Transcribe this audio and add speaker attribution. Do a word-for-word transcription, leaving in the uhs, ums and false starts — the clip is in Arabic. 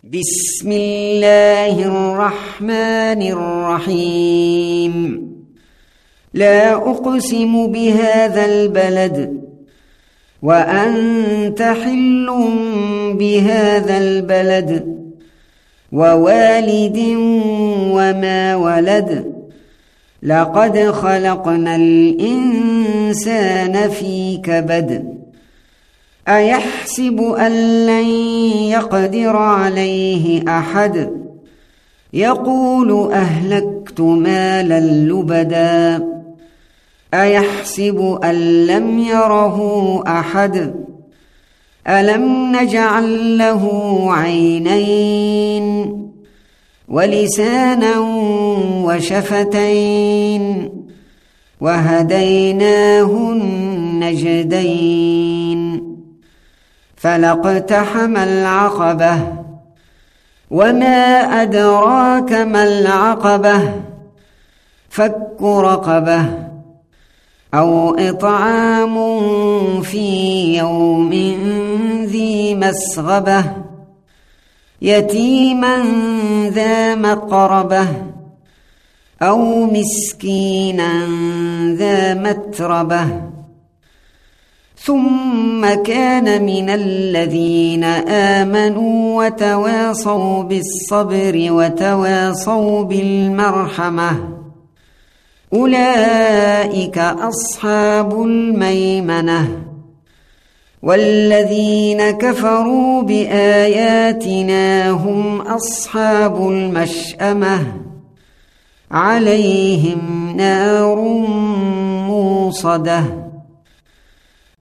Speaker 1: بسم الله الرحمن الرحيم لا أقسم بهذا البلد وأنت حل بهذا البلد ووالد وما ولد لقد خلقنا الإنسان في كبد أيحسب أن لن يقدر عليه أحد يقول أهلكت مالا لبدا أيحسب أن لم يره أحد ألم نجعل له عينين ولسانا وشفتين وهديناه النجدين فلاقتحم العقبة وما أدراك ما العقبة فك رقبة أو إطعام في يوم ذي مسغبة يتيما ذا مقربة أو مسكينا ذا متربة ثم كان من الذين آمنوا وتواصوا بالصبر وتواصوا بالمرحمة أولئك أصحاب الميمنة والذين كفروا بآياتنا هم أصحاب المشأمة عليهم نار موصدة